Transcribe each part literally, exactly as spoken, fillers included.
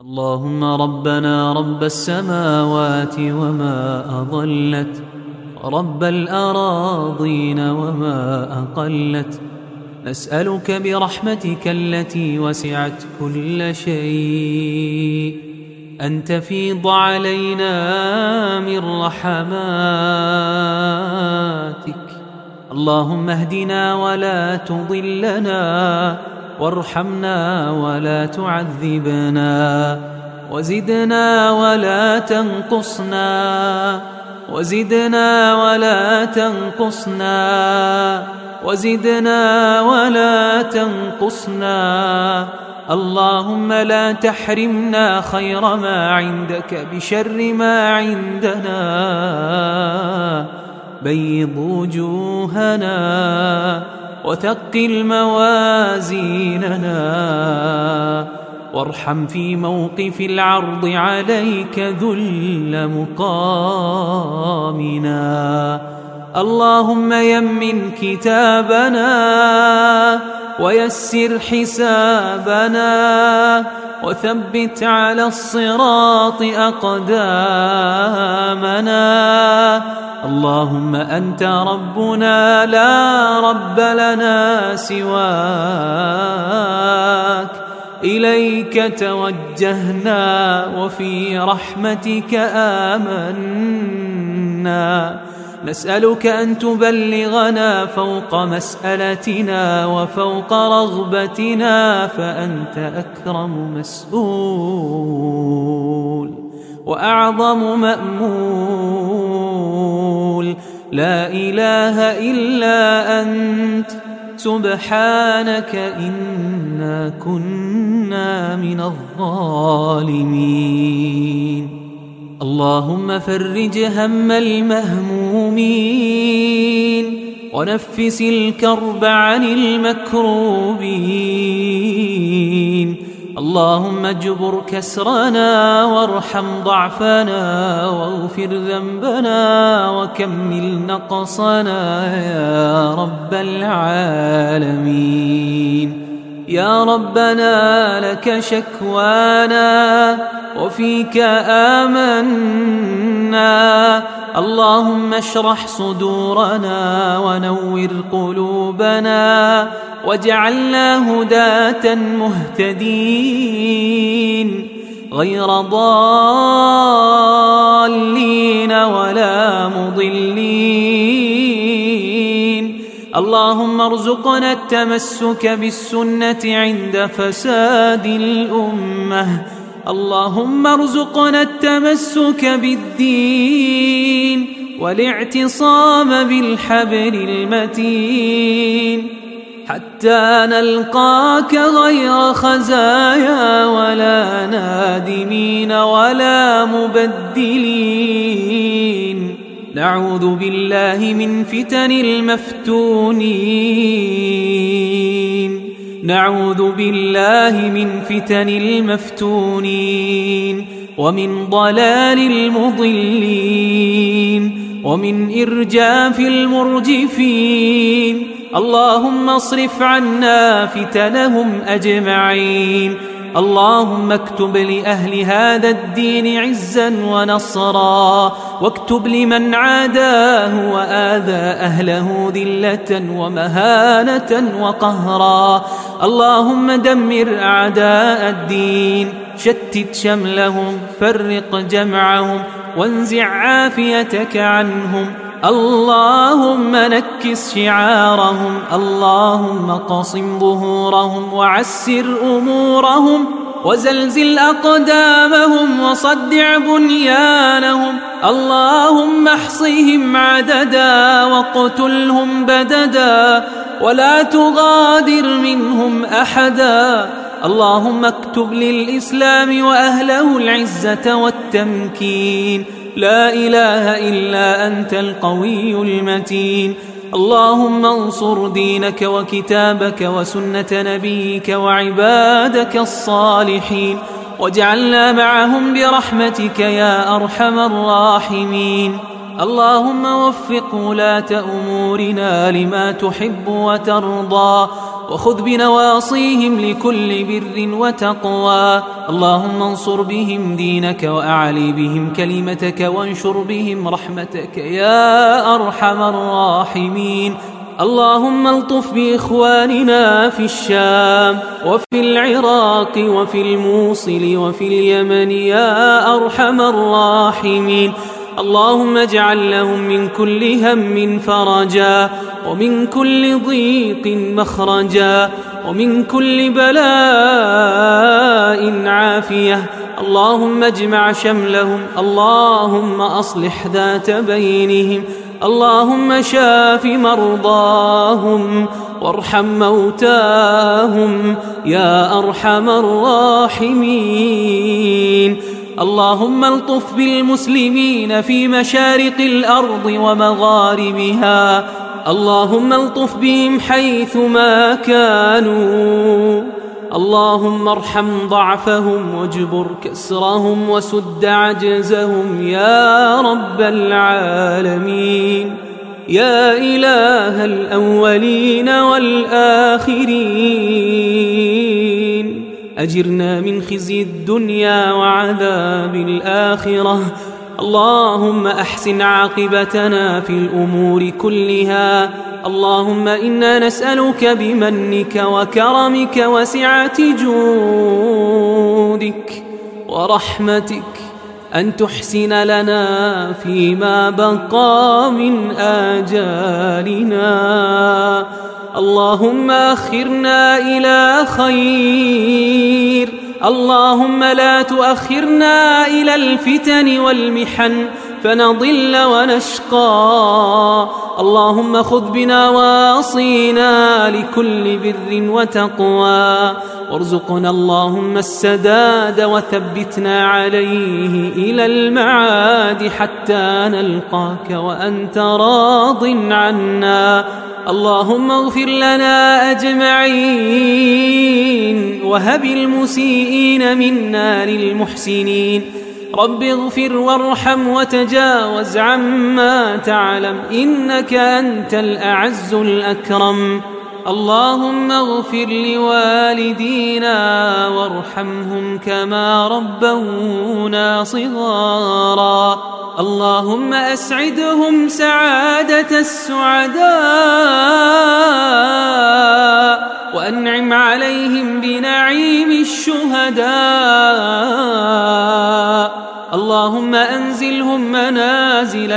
اللهم ربنا رب السماوات وما أضلت، ورب الأراضين وما أقلت، نسألك برحمتك التي وسعت كل شيء أن تفيض علينا من رحماتك. اللهم اهدنا ولا تضلنا، وارحمنا ولا تعذبنا، وزدنا ولا تنقصنا، وزدنا ولا تنقصنا، وزدنا ولا تنقصنا. اللهم لا تحرمنا خير ما عندك بشر ما عندنا. بيض وجوهنا وثقل موازيننا، وارحم في موقف العرض عليك ذل مقامنا. اللهم يمن كتابنا ويسر حسابنا، وثبت على الصراط أقدامنا. اللهم أنت ربنا لا رب لنا سواك، إليك توجهنا وفي رحمتك آمنا. نسألك أن تبلغنا فوق مسألتنا وفوق رغبتنا، فأنت أكرم مسؤول وأعظم مأمول. لا إله إلا أنت سبحانك إنا كنا من الظالمين. اللهم فرج هم المهمومين، ونفس الكرب عن المكروبين. اللهم اجبر كسرنا، وارحم ضعفنا، واغفر ذنبنا، وكمل نقصنا يا رب العالمين. يا ربنا لك شكوانا، وفيك آمنا. اللهم اشرح صدورنا، ونور قلوبنا، واجعلنا هداة مهتدين، غير ضالين ولا مضلين. اللهم ارزقنا التمسك بالسنة عند فساد الأمة. اللهم ارزقنا التمسك بالدين، والاعتصام بالحبل المتين، حتى نلقاك غير خزايا ولا نادمين ولا مبدلين. نعوذ بالله من فتن المفتونين، نعوذ بالله من فتن المفتونين، ومن ضلال المضلين، ومن إرجاف المرجفين. اللهم اصرف عنا فتنهم أجمعين. اللهم اكتب لأهل هذا الدين عزا ونصرا، واكتب لمن عاداه وآذى أهله ذلة ومهانة وقهرا. اللهم دمر أعداء الدين، شتت شملهم، فرق جمعهم، وانزع عافيتك عنهم. اللهم نكس شعارهم، اللهم قصم ظهورهم، وعسر أمورهم، وزلزل أقدامهم، وصدع بنيانهم. اللهم احصهم عددا، واقتلهم بددا، ولا تغادر منهم أحدا. اللهم اكتب للإسلام وأهله العزة والتمكين. لا إله إلا أنت القوي المتين. اللهم انصر دينك وكتابك وسنة نبيك وعبادك الصالحين، واجعلنا معهم برحمتك يا أرحم الراحمين. اللهم وفق ولاة أمورنا لما تحب وترضى، وخذ بنواصيهم لكل بر وتقوى. اللهم انصر بهم دينك وأعلي بهم كلمتك وانشر بهم رحمتك يا أرحم الراحمين. اللهم الطف بإخواننا في الشام وفي العراق وفي الموصل وفي اليمن يا أرحم الراحمين. اللهم اجعل لهم من كل هم فرجا ومن كل ضيق مخرجا ومن كل بلاء عافية. اللهم اجمع شملهم. اللهم أصلح ذات بينهم. اللهم شاف مرضاهم وارحم موتاهم يا أرحم الراحمين. اللهم الطف بالمسلمين في مشارق الأرض ومغاربها. اللهم الطف بهم حيثما كانوا. اللهم ارحم ضعفهم واجبر كسرهم وسد عجزهم يا رب العالمين. يا إله الأولين والآخرين أجرنا من خزي الدنيا وعذاب الآخرة. اللهم أحسن عاقبتنا في الأمور كلها. اللهم إنا نسألك بمنك وكرمك وسعة جودك ورحمتك أن تحسن لنا فيما بقى من آجالنا. اللهم أخرنا إلى خير. اللهم لا تؤخرنا إلى الفتن والمحن فنضل ونشقى. اللهم خذ بنواصينا لكل بر وتقوى وارزقنا اللهم السداد وثبتنا عليه إلى المعاد حتى نلقاك وأنت راض عنا. اللهم اغفر لنا أجمعين وهب المسيئين منا للمحسنين. رب اغفر وارحم وتجاوز عما تعلم إنك أنت الأعز الأكرم. اللهم اغفر لوالدينا وارحمهم كما ربونا صغارا. اللهم أسعدهم سعادة السعداء وأنعم عليهم بنعيم الشهداء. اللهم أنزلهم منازل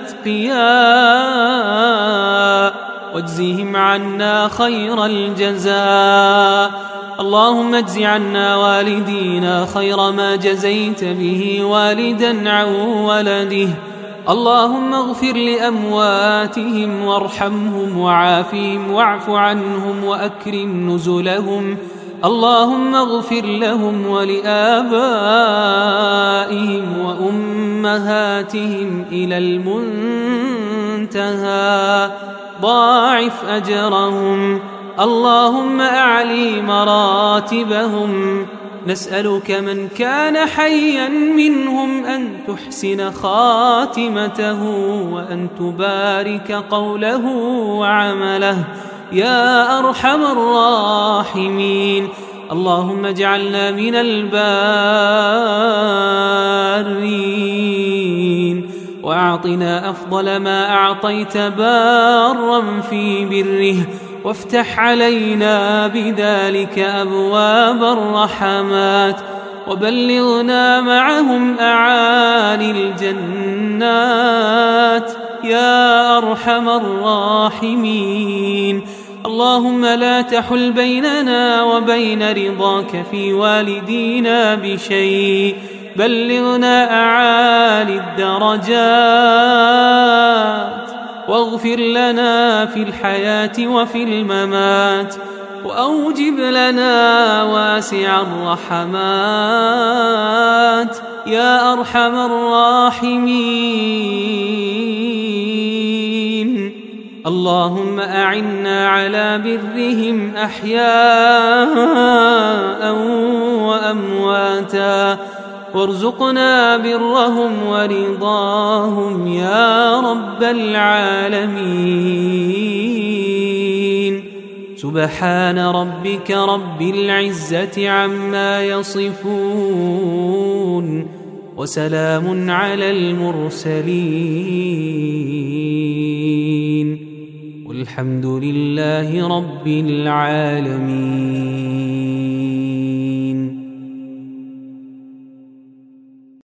الأتقياء واجزهم عنا خير الجزاء. اللهم اجز عنا والدينا خير ما جزيت به والدا عن ولده. اللهم اغفر لأمواتهم وارحمهم وعافهم واعف عنهم وأكرم نزلهم. اللهم اغفر لهم ولآبائهم وأمهاتهم إلى المنتهى. ضاعف أجرهم. اللهم أعلي مراتبهم. نسألك من كان حيا منهم أن تحسن خاتمته وأن تبارك قوله وعمله يا أرحم الراحمين. اللهم اجعلنا من البارين وأعطنا أفضل ما أعطيت بارا في بره وافتح علينا بذلك أبواب الرحمات وبلغنا معهم أعالي الجنات يا أرحم الراحمين. اللهم لا تحل بيننا وبين رضاك في والدينا بشيء. بلغنا أعالي الدرجات واغفر لنا في الحياة وفي الممات وأوجب لنا واسع الرحمات يا أرحم الراحمين. اللهم أعنا على برهم أحياء وأمواتا وارزقنا برهم ورضاهم يا رب العالمين. سبحان ربك رب العزة عما يصفون وسلام على المرسلين والحمد لله رب العالمين.